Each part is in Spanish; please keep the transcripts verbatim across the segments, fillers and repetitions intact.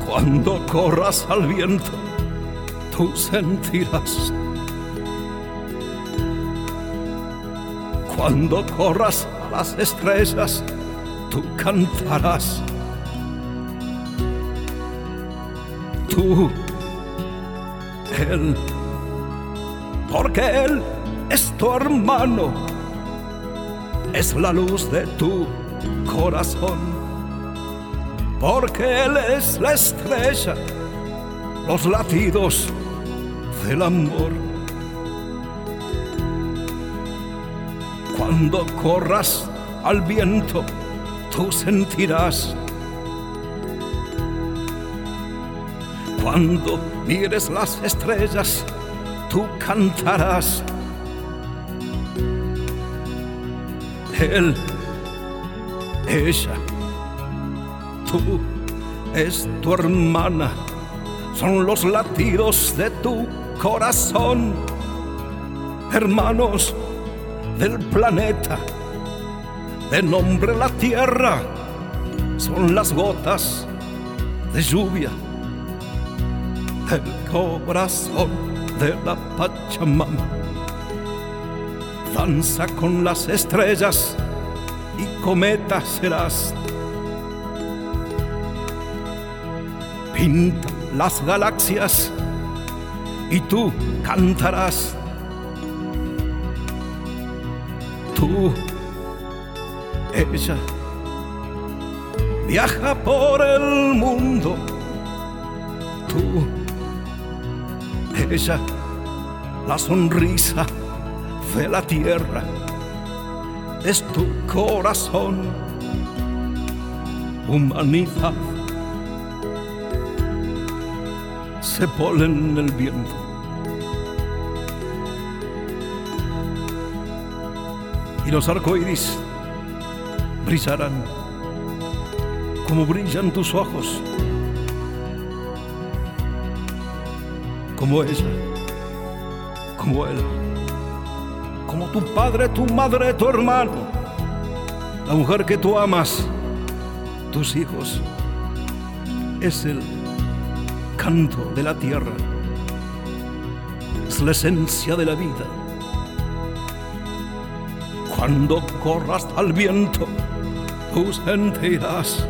Cuando corras al viento, tú sentirás. Cuando corras a las estrellas, tú cantarás. Tú, Él, porque Él es tu hermano, es la luz de tu corazón, porque Él es la estrella, los latidos del amor. Cuando corras al viento, tú sentirás. Cuando mires las estrellas, tú cantarás. Él, ella, tú, es tu hermana, son los latidos de tu corazón, hermanos del planeta, de nombre la tierra, son las gotas de lluvia del corazón de la Pachamama. Danza con las estrellas y cometa serás. Pinta las galaxias y tú cantarás. Tú, ella, viaja por el mundo. Tú, ella, la sonrisa de la tierra, es tu corazón, humanidad. Se polen en el viento. Y los arcoíris brillarán como brillan tus ojos, como ella, como él, como tu padre, tu madre, tu hermano, la mujer que tú amas, tus hijos. Es el canto de la tierra, es la esencia de la vida. Cuando corras al viento, tú sentirás.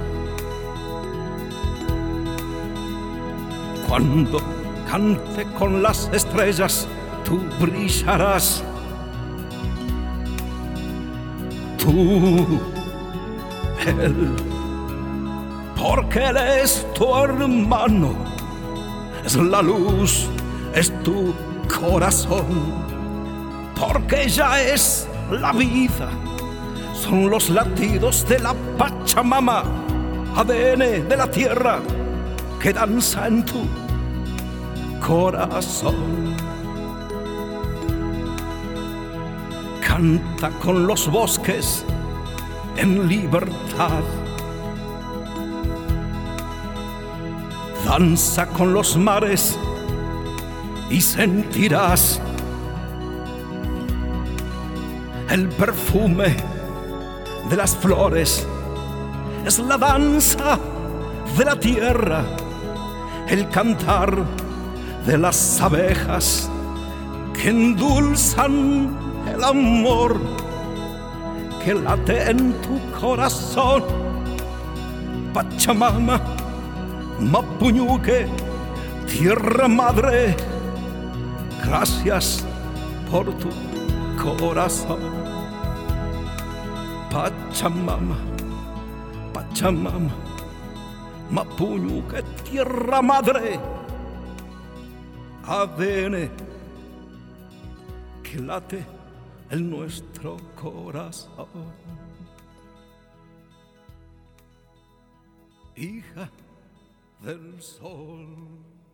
Cuando cante con las estrellas, tú brillarás. Tú, Él, porque Él es tu hermano, es la luz, es tu corazón, porque ella es la vida, son los latidos de la Pachamama, A D N de la tierra que danza en tu corazón. Canta con los bosques en libertad, danza con los mares y sentirás el perfume de las flores. Es la danza de la tierra, el cantar de las abejas que endulzan el amor que late en tu corazón. Pachamama, Mapuñuque, tierra madre, gracias por tu corazón. Pachamama, Pachamama, Mapuñuque, tierra madre, A D N que late en nuestro corazón. Hija del sol.